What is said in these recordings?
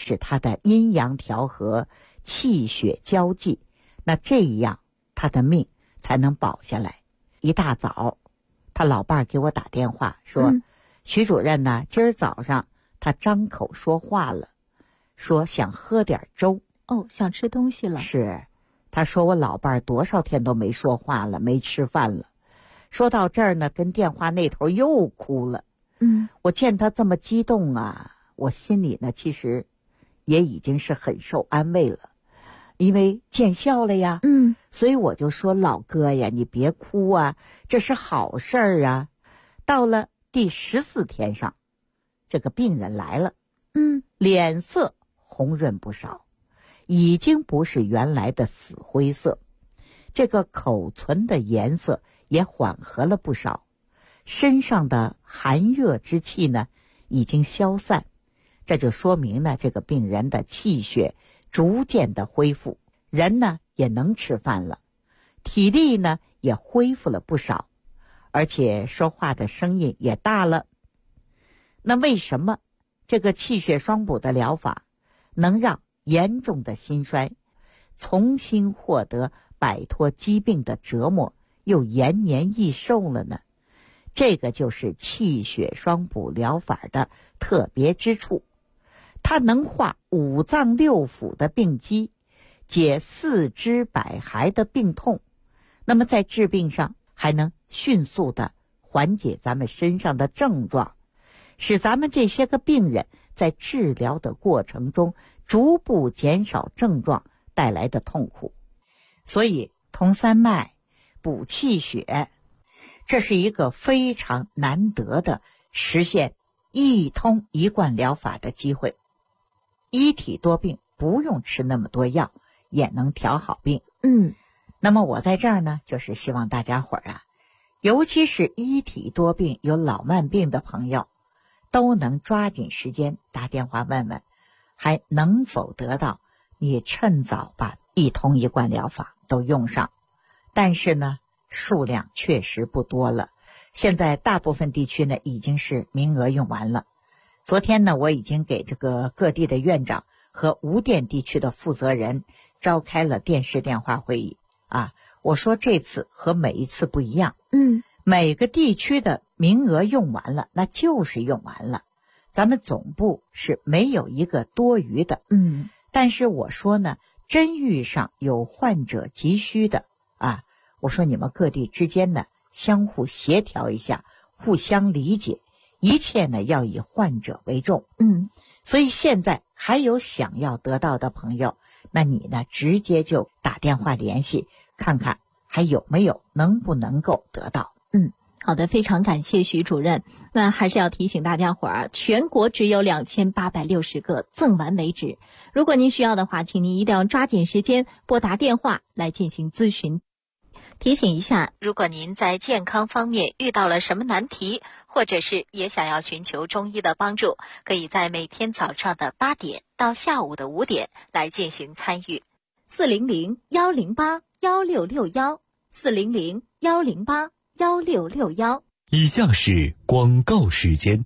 使他的阴阳调和，气血交际，那这样他的命才能保下来。一大早他老伴儿给我打电话说，徐主任呢，今儿早上他张口说话了，说想喝点粥。 想吃东西了。 是，他说我老伴儿多少天都没说话了，没吃饭了。说到这儿呢，跟电话那头又哭了。我见他这么激动啊，我心里呢其实也已经是很受安慰了，因为见效了呀。所以我就说，老哥呀，你别哭啊，这是好事儿啊。到了第14天上，这个病人来了，脸色红润不少，已经不是原来的死灰色，这个口唇的颜色也缓和了不少，身上的寒热之气呢已经消散，这就说明呢，这个病人的气血逐渐的恢复，人呢也能吃饭了，体力呢也恢复了不少，而且说话的声音也大了。那为什么这个气血双补的疗法能让严重的心衰重新获得摆脱疾病的折磨，又延年益寿了呢？这个就是气血双补疗法的特别之处，它能化五脏六腑的病机，解四肢百骸的病痛，那么在治病上还能迅速的缓解咱们身上的症状，使咱们这些个病人在治疗的过程中逐步减少症状带来的痛苦。所以通三脉补气血，这是一个非常难得的实现一通一贯疗法的机会。一体多病不用吃那么多药也能调好病。那么我在这儿呢，就是希望大家伙儿啊，尤其是一体多病有老慢病的朋友，都能抓紧时间打电话问问，还能否得到你趁早把一通一贯疗法都用上。但是呢，数量确实不多了，现在大部分地区呢已经是名额用完了。昨天呢，我已经给这个各地的院长和无电地区的负责人召开了电视电话会议啊。我说这次和每一次不一样，每个地区的名额用完了，那就是用完了，咱们总部是没有一个多余的。但是我说呢，真遇上有患者急需的啊，我说你们各地之间呢相互协调一下，互相理解，一切呢要以患者为重。所以现在还有想要得到的朋友，那你呢直接就打电话联系，看看还有没有，能不能够得到。 好的，非常感谢徐主任。那还是要提醒大家伙儿，全国只有2860个，赠完为止。如果您需要的话，请您一定要抓紧时间拨打电话来进行咨询。提醒一下，如果您在健康方面遇到了什么难题，或者是也想要寻求中医的帮助，可以在每天早上的8点到下午的5点来进行参与。400-108-1661，400-108-1661。 以下是广告时间。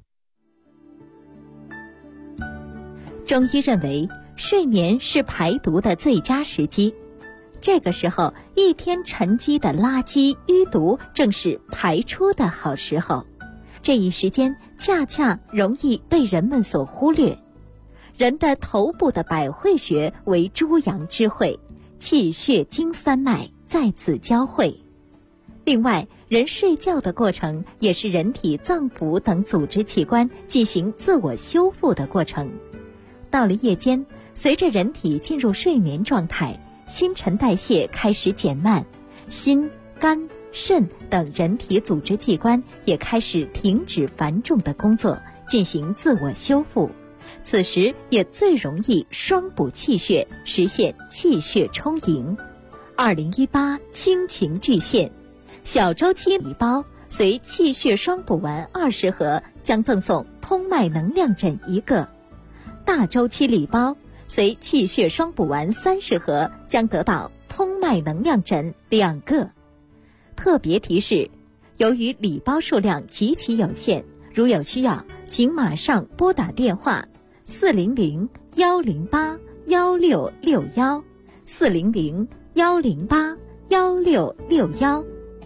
中医认为，睡眠是排毒的最佳时机。这个时候，一天沉积的垃圾淤毒正是排出的好时候。这一时间恰恰容易被人们所忽略。人的头部的百会穴为诸阳之会，气血经三脉在此交汇。另外，人睡觉的过程也是人体脏腑等组织器官进行自我修复的过程。到了夜间，随着人体进入睡眠状态，新陈代谢开始减慢，心、肝、肾等人体组织器官也开始停止繁重的工作，进行自我修复。此时也最容易双补气血，实现气血充盈。2018亲情巨献，小周期礼包随气血双补丸20盒将赠送通脉能量枕1个，大周期礼包随气血双补丸30盒将得到通脉能量枕2个。特别提示，由于礼包数量极其有限，如有需要，请马上拨打电话 ，400-168-1661，400-168-1661。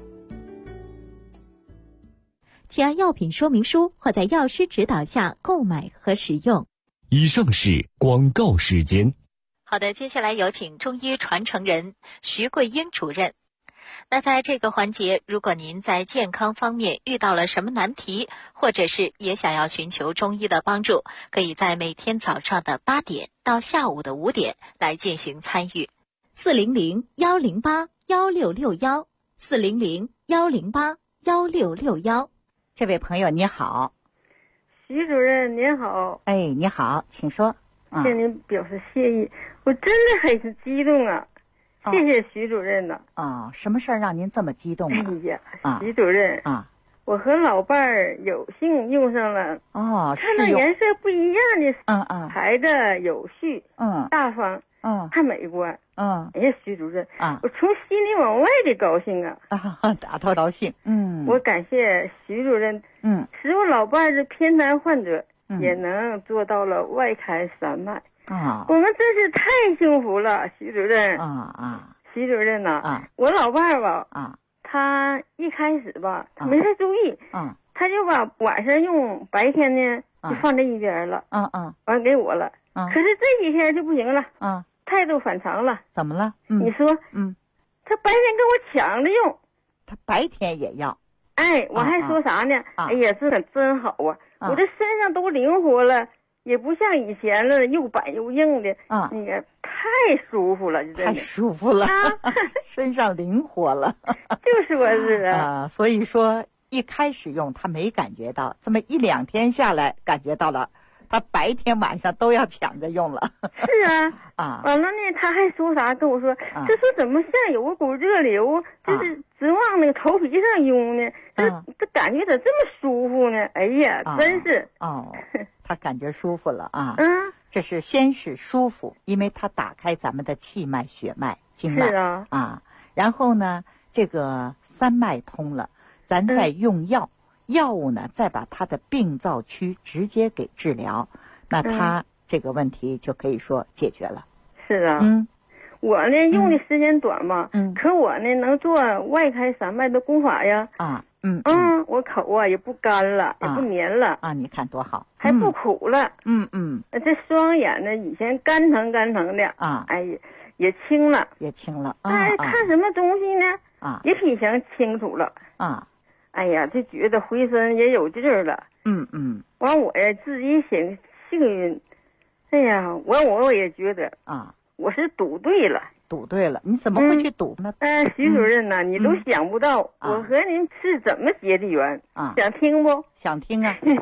请按药品说明书或在药师指导下购买和使用。 以上是广告时间。 好的，接下来有请中医传承人徐桂英主任。那在这个环节，如果您在健康方面遇到了什么难题，或者是也想要寻求中医的帮助，可以在每天早上的8点到下午的5点来进行参与。400-108-1661，400-108-1661。 这位朋友你好。 徐主任您好。 哎，你好，请说。 向您表示谢意，我真的很是激动啊！谢谢徐主任呢。 什么事儿让您这么激动啊？ 哎呀，徐主任我和老伴儿有幸用上了看到颜色不一样的牌子，有序大方还美观。哎呀，徐主任我从心里往外的高兴啊！ 打头高兴。 我感谢徐主任使我老伴儿是偏瘫患者也能做到了外开三脉我们真是太幸福了，徐主任。徐主任呐，我老伴儿吧他一开始吧他没太注意他就把晚上用，白天呢就放在一边了完给我了可是这几天就不行了态度反常了。 怎么了？ 你说他白天跟我抢着用， 他白天也要。 哎，我还说啥呢？哎呀，这可真好啊！我这身上都灵活了，也不像以前了，又板又硬的那个太舒服了， 太舒服了身上灵活了。 就说是所以说一开始用他没感觉到，这么1、2天下来感觉到了，他白天晚上都要抢着用了。 是完了呢，他还说啥跟我说，这说怎么像有股热流，就是直往那个头皮上涌呢？这感觉咋这么舒服呢？哎呀，真是他感觉舒服了这是先是舒服，因为他打开咱们的气脉、血脉、经脉然后呢，这个三脉通了，咱再用药。药物呢，再把他的病灶区直接给治疗，那他这个问题就可以说解决了。 是我呢用的时间短嘛可我呢能做外开三脉的功法呀我口也不干了也不黏了你看多好， 还不苦了这双眼呢以前干疼的哎呀也清了哎看什么东西呢也比以前清楚了哎呀，就觉得回身也有劲儿了。完我呀自己挺幸运。哎呀，我也觉得我是赌对了。 赌对了，你怎么会去赌呢？ 徐主任呐，你都想不到我和您是怎么结的缘想听不？ 想听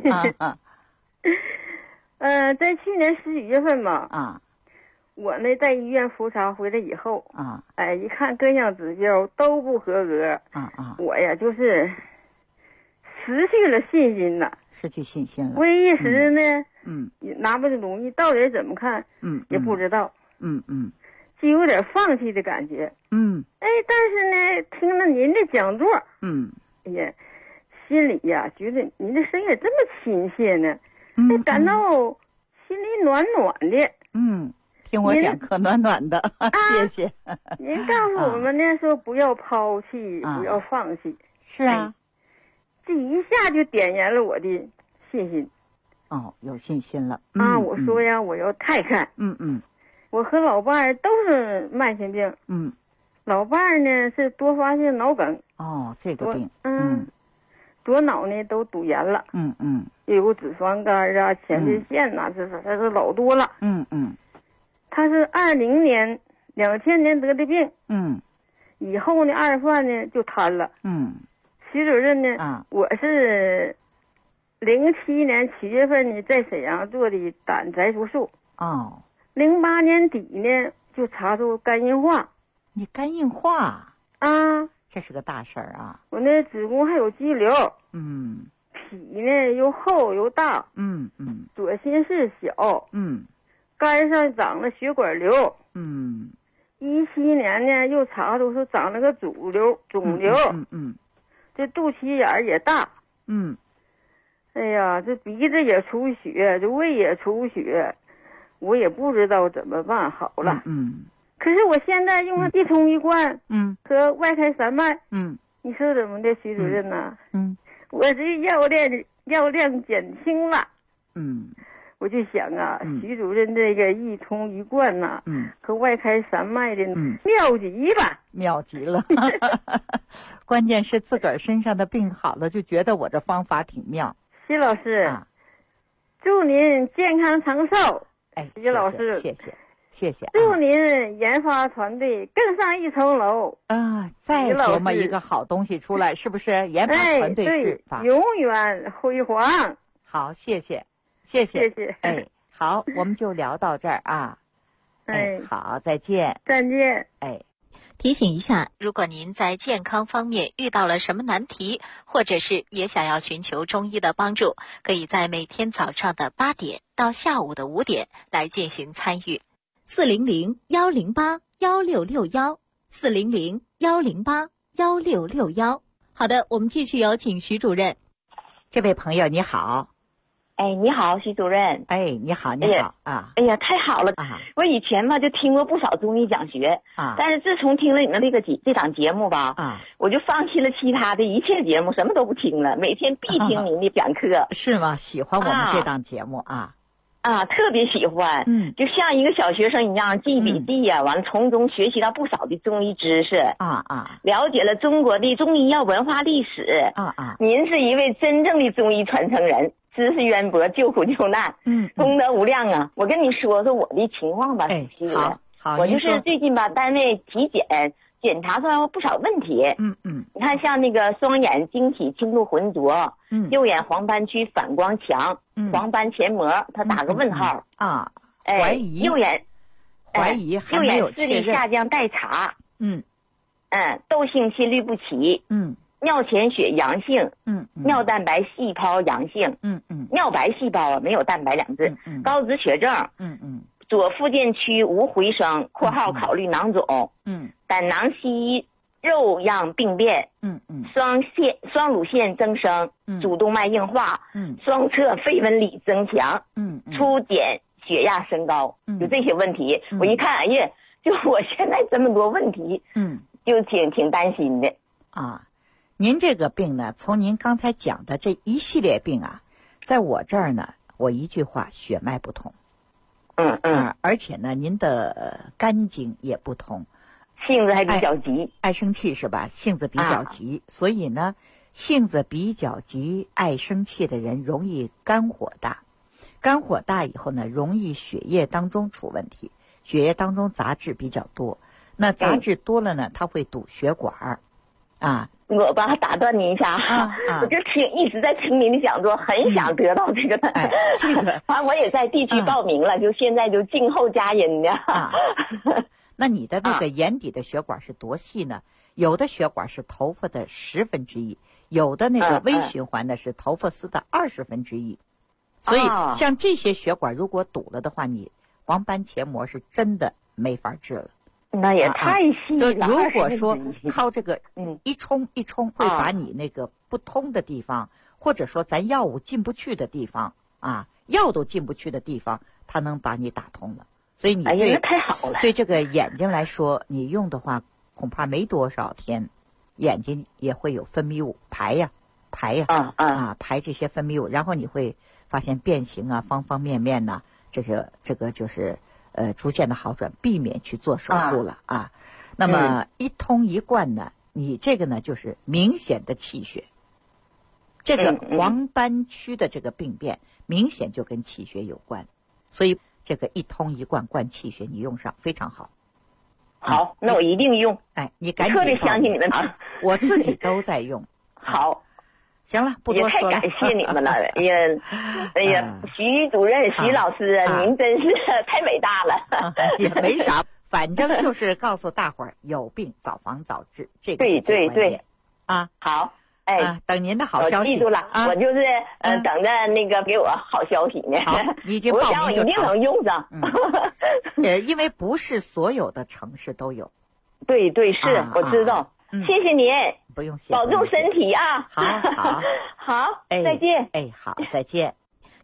在去年11月份嘛我呢在医院复查回来以后一看各项指标都不合格我呀就是失去了信心了，为一时呢也拿不准主意，到底怎么看也不知道就有点放弃的感觉但是呢听了您的讲座哎呀心里呀觉得您的声音这么亲切呢感到心里暖暖的听我讲课暖暖的谢谢您告诉我们呢说不要抛弃不要放弃是这一下就点燃了我的信心有信心了我说呀我要太看我和老伴儿都是慢性病老伴儿呢是多发性脑梗这个病左脑呢都堵严了又有脂肪肝前列腺这是老多了他是2000年得的病以后呢二犯呢就瘫了徐主任呢我是07年7月份呢在沈阳做的胆摘除术08年底呢就查出肝硬化。 你肝硬化这是个大事儿我那子宫还有肌瘤脾呢又厚又大左心室小肝上长了血管瘤17年呢又查出是长了个肿瘤这肚脐眼也大哎呀这鼻子也出血这胃也出血我也不知道怎么办好了。可是我现在用了一通一贯，和外开三脉，你说怎么的，徐主任呢？我这药量减轻了，我就想啊，徐主任这个一通一贯呐，和外开三脉的妙极吧， 妙极了。关键是自个儿身上的病好了，就觉得我这方法挺妙。 徐老师，祝您健康长寿。徐老师， 谢谢。 祝您研发团队更上一层楼啊！再琢磨一个好东西出来，是不是？研发团队是永远辉煌。 好，谢谢。好，我们就聊到这儿啊。好，再见。 再见。 提醒一下，如果您在健康方面遇到了什么难题，或者是也想要寻求中医的帮助，可以在每天早上的8点到下午的5点来进行参与。400-108-1661，400-108-1661。好的，我们继续有请徐主任。 这位朋友你好。 你好，徐主任。 你好啊！ 哎呀，太好了啊！我以前吧就听过不少中医讲学啊，但是自从听了你们这档节目吧啊，我就放弃了其他的一切节目，什么都不听了，每天必听您的讲课。 是吗？喜欢我们这档节目啊？ 特别喜欢。就像一个小学生一样记笔记呀，完了从中学习到不少的中医知识了解了中国的中医药文化历史您是一位真正的中医传承人。知识渊博，救苦救难，功德无量啊！我跟你说说我的情况吧，徐主任。 好， 我就是最近吧，单位体检查出来不少问题。你看像那个双眼晶体轻度浑浊，右眼黄斑区反光强，黄斑前膜它打个问号怀疑右眼怀疑还没有视力下降待查。窦性心律不齐。尿潜血阳性，尿蛋白细胞阳性，尿白细胞没有蛋白两字，高脂血症，左附件区无回声（括号考虑囊肿），胆囊息肉样病变，双乳腺增生，主动脉硬化，双侧肺纹理增强，初检血压升高，有这些问题。我一看，哎呀，就我现在这么多问题，就挺担心的您这个病呢，从您刚才讲的这一系列病啊，在我这儿呢，我一句话，血脉不通。而且呢，您的肝经也不通， 性子还比较急， 爱生气是吧？性子比较急，所以呢，性子比较急、爱生气的人容易肝火大，肝火大以后呢，容易血液当中出问题，血液当中杂质比较多，那杂质多了呢，它会堵血管我吧打断您一下我就一直在听您的讲座，很想得到这个我也在地区报名了，就现在就静候佳音呢那你的那个眼底的血管是多细呢？有的血管是头发的1/10，有的那个微循环的是头发丝的1/20。所以像这些血管如果堵了的话，你黄斑前膜是真的没法治了。 那也太细了。 如果说靠这个一冲会把你那个不通的地方，或者说咱药物进不去的地方药都进不去的地方，它能把你打通了。所以你太好了。 对这个眼睛来说，你用的话恐怕没多少天，眼睛也会有分泌物排这些分泌物，然后你会发现变形方方面面呢，这个就是逐渐的好转，避免去做手术了那么一通一贯呢，你这个呢就是明显的气血，这个黄斑区的这个病变明显就跟气血有关，所以这个一通一贯灌气血你用上非常好。 好，那我一定用。 你赶紧特别相信你们我自己都在用。 好。 行了，不多说了。 也太感谢你们了！哎呀，徐主任、徐老师您真是太伟大了。 也没啥，反正就是告诉大伙儿，有病早防早治，这个对好， 等您的好消息。 我记住了，我就是等着那个给我好消息呢。 好，你已经报名就我一定能用上。 因为不是所有的城市都有。 对，是我知道。谢谢您， 不用谢， 保重身体好， 再见。 好，再见。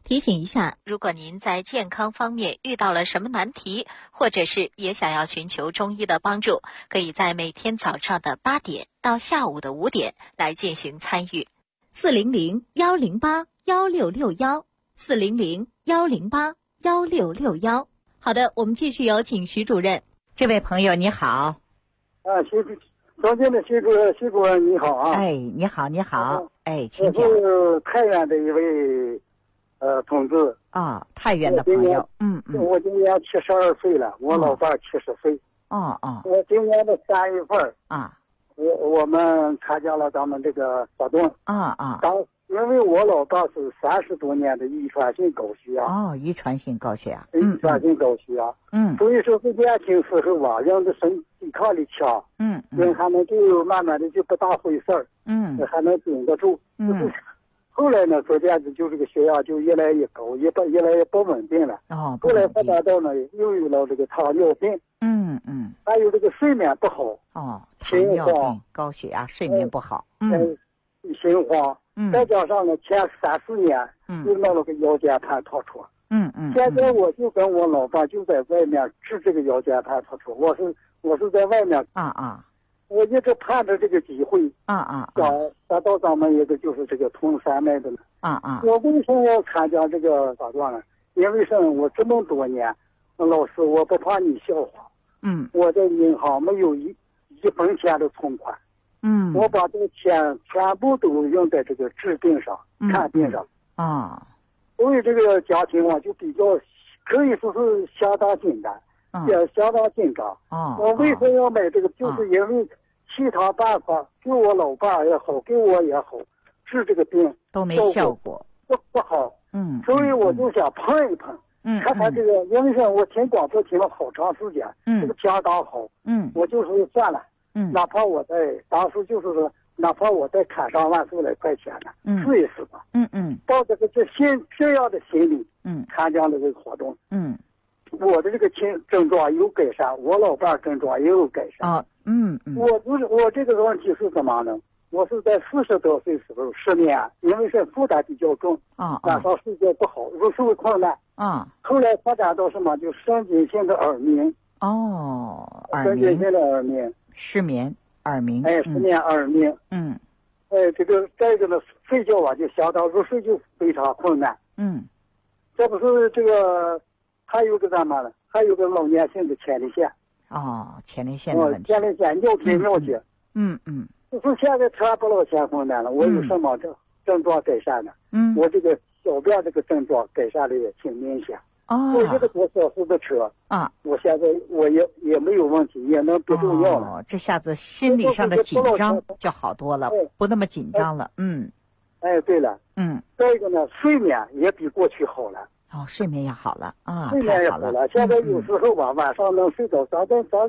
提醒一下，如果您在健康方面遇到了什么难题，或者是也想要寻求中医的帮助，可以在每天早上的8点到下午的5点来进行参与。400-108-1661，400-108-1661。好的，我们继续有请徐主任。 这位朋友你好。 尊敬的徐主任你好啊。 哎，你好。请讲。 我是太原的一位同志啊，太原的朋友。 我今年72岁了，我老伴70岁。我今年的3月份我们参加了咱们这个活动。因为我老伴是30多年的遗传性高血压。 遗传性高血压。 所以说是年轻时候吧，人的抵抗力强。人还能就慢慢的就不大回事儿。还能顶得住。后来呢，逐渐子就这个血压就越来越高，越来越不稳定了。后来发展到呢，又有了这个糖尿病。还有这个睡眠不好。 糖尿病、高血压、睡眠不好。 心慌。再加上呢，前3-4年又弄了个腰间盘突出。现在我就跟我老伴就在外面治这个腰间盘突出。我是在外面。我一直盼着这个机会。达到咱们一个就是这个通山脉的。我为什么要参加这个打断呢？因为什么？我这么多年，老师，我不怕你笑话。我在银行没有一分钱的存款。我把这个钱全部都用在这个治病上、看病上。所以这个家庭就比较可以说是相当简单，也相当紧张。我为什么要买这个？就是因为其他办法给我老伴也好，给我也好，治这个病都没效果， 不好。所以我就想碰一碰，看看这个。因为我听广播听了好长时间，这个相当好。我就说算了。哪怕我当时就是说，哪怕我再砍上万数来块钱呢，试一试吧。抱着这样的心理，参加了这个活动。我的这个症状有改善，我老伴症状也有改善。我这个问题是怎么呢？我是在40多岁时候失眠，因为是负担比较重，晚上睡觉不好，入睡困难。后来发展到什么？就神经性的耳鸣。神经性的耳鸣。 失眠、耳鸣。 失眠、耳鸣。这个呢，睡觉就相当入睡就非常困难。这不是这个，还有个干嘛呢？还有个老年性的前列腺。 前列腺的问题。 前列腺尿结。就是现在全不老嫌困难了。我有什么症状改善了？我这个小便这个症状改善的也挺明显。坐1个多小时的车我现在我也没有问题，也能不重要了。 这下子心理上的紧张就好多了，不那么紧张了。 对了。再一个呢，睡眠也比过去好了。 睡眠也好了睡眠也好了。现在有时候吧，晚上能睡到咱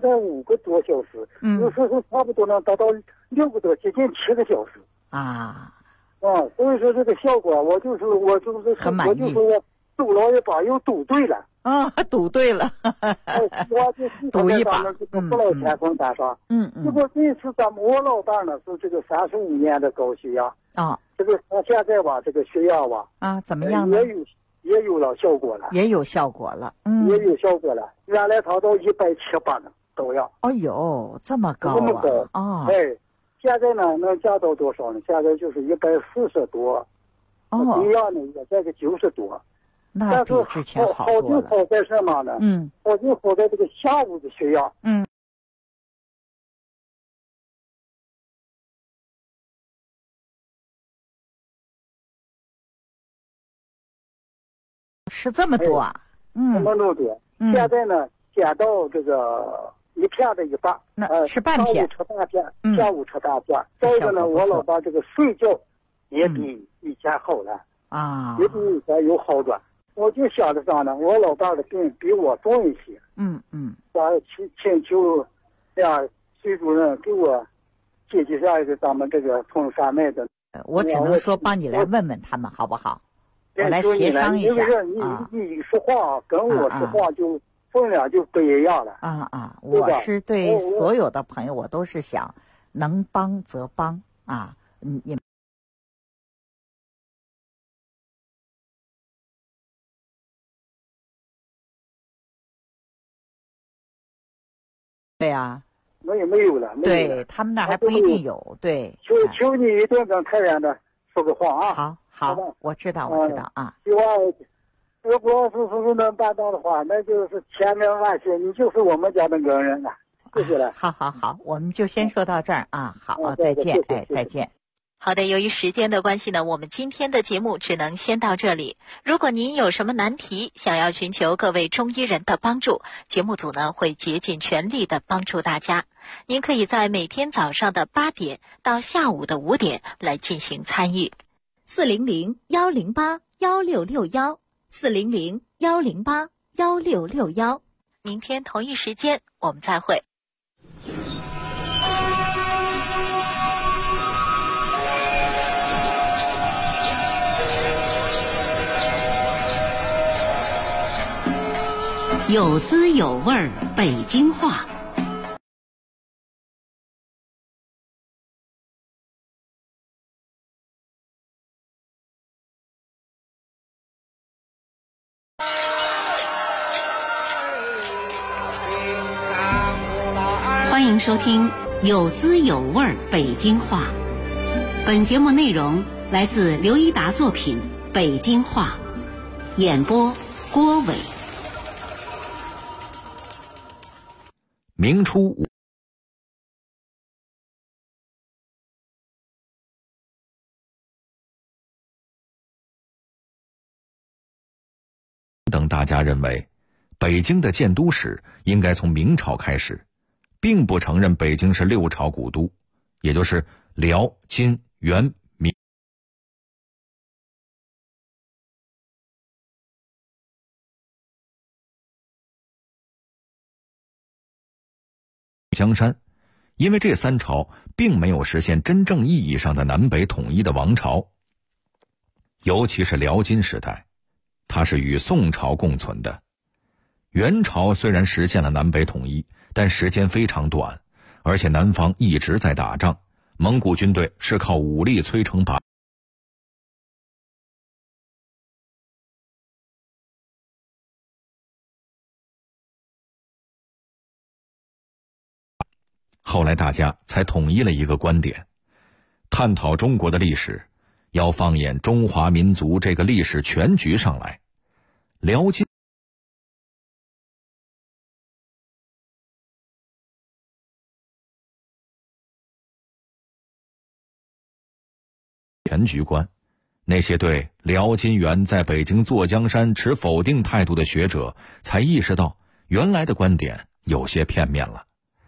5个多小时，有时候差不多能达到6个多，接近7个小时。所以说这个效果，我就是很满意。 我就说赌了一把，又赌对了。 赌对了。 我就赌一把， 不老前锋打上。结果这次我老伴呢是这个35年的高血压。这个他现在吧，这个血压吧怎么样呢？ 也有了效果了。 也有效果了。 也有效果了。原来他到170呢高压。 这么高啊！ 现在呢能降到多少呢？现在就是140多。低压呢也在个90多。 那比之前好多了。 好就好在什么呢？好就好在这个下午的血压。 吃这么多啊？ 这么多。现在呢减到这个1片的1半。 吃半片。 吃半片，下午吃大片。再一个呢，我老伴这个睡觉也比以前好了。也比以前有好转。我就想着啥呢？我老伴的病比我重一些。请求徐主任给我解决下一个咱们这个通山脉的。 我只能说帮你来问问他们好不好？我来协商一下。 你说话跟我说话就分量就不一样了。 我是对所有的朋友，我都是想能帮则帮你。 对呀。 没有了。 对他们那还不一定有。对。 求你一定跟太原的说个话啊。好，我知道啊。 希望如果是能办到的话，那就是千名万幸，你就是我们家的恩人了。谢谢了。 好，我们就先说到这儿啊。好，再见。再见。 好的，由于时间的关系呢，我们今天的节目只能先到这里。如果您有什么难题，想要寻求各位中医人的帮助，节目组呢会竭尽全力的帮助大家。您可以在每天早上的8点到下午的5点来进行参与。400-108-1661，400-108-1661。明天同一时间我们再会。 有滋有味儿，北京话。欢迎收听有滋有味儿北京话。本节目内容来自刘一达作品《北京话》，演播郭伟。 明初等大家认为，北京的建都史应该从明朝开始，并不承认北京是6朝古都，也就是辽、金、元、明。江山，因为这3朝并没有实现真正意义上的南北统一的王朝，尤其是辽金时代，它是与宋朝共存的。元朝虽然实现了南北统一，但时间非常短，而且南方一直在打仗，蒙古军队是靠武力摧城拔。后来大家才统一了一个观点，探讨中国的历史，要放眼中华民族这个历史全局上来。辽金全局观，那些对辽金元在北京坐江山持否定态度的学者才意识到，原来的观点有些片面了。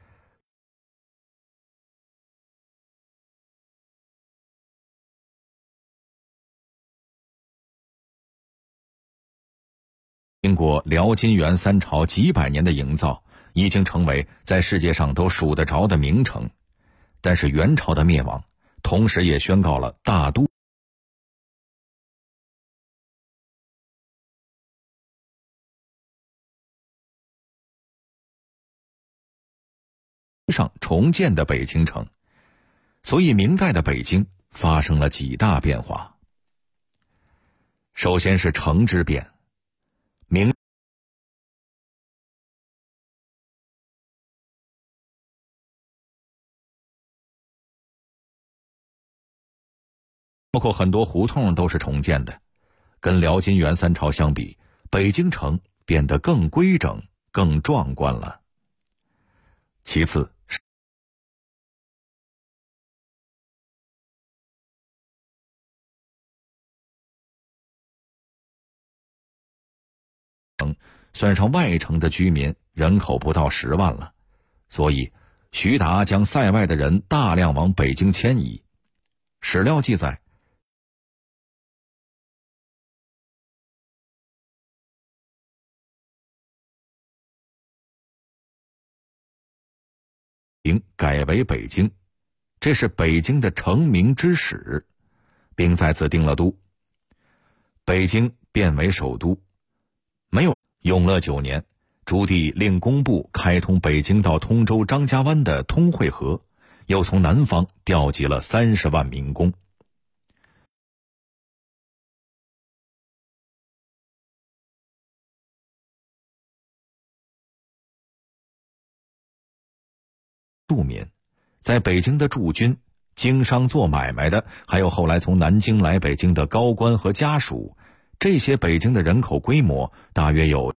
经过辽金元3朝几百年的营造，已经成为在世界上都数得着的名城。但是元朝的灭亡，同时也宣告了大都上重建的北京城，所以明代的北京发生了几大变化。首先是城之变，明包括很多胡同都是重建的，跟辽金元3朝相比，北京城变得更规整、更壮观了。其次，算上外城的居民，人口不到10万了，所以徐达将塞外的人大量往北京迁移。史料记载，改为北京，这是北京的成名之始，并在此定了都。北京变为首都。没有永乐9年，朱棣令工部开通北京到通州张家湾的通惠河，又从南方调集了30万民工。 庶民，在北京的驻军、经商做买卖的，还有后来从南京来北京的高官和家属，这些北京的人口规模大约有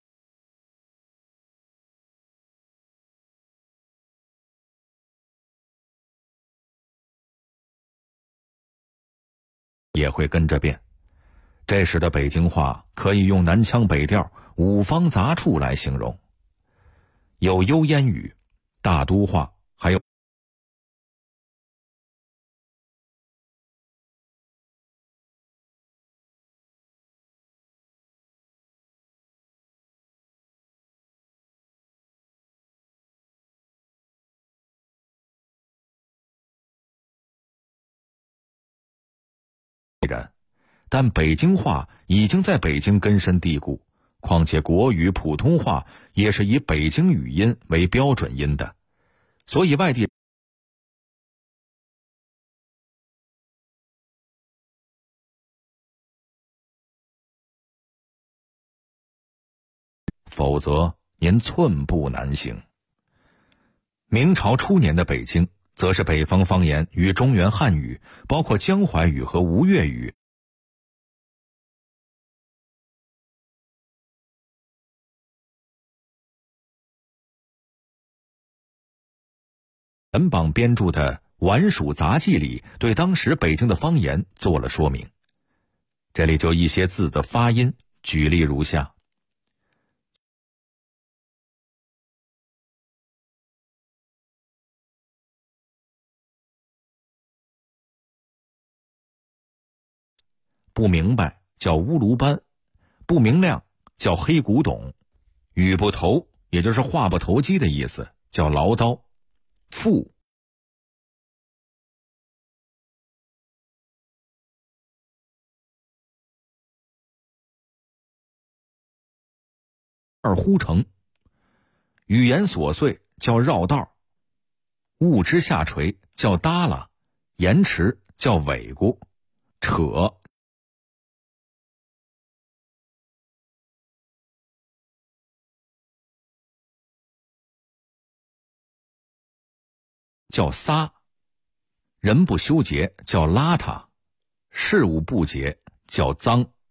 也会跟着变。这时的北京话可以用南腔北调、五方杂处来形容，有幽烟语、大都话，还有但北京话已经在北京根深蒂固，况且国语、普通话也是以北京语音为标准音的，所以外地否则您寸步难行。明朝初年的北京，则是北方方言与中原汉语，包括江淮语和吴越语本榜编著的《皖蜀杂记》里对当时北京的方言做了说明。这里就一些字的发音举例如下：不明白叫乌卢班，不明亮叫黑古董，语不投也就是话不投机的意思，叫唠叨。富二呼成，语言琐碎叫绕道，物之下垂叫耷拉，延迟叫尾咕，扯叫撒，人不修洁叫邋遢，事务不洁叫脏。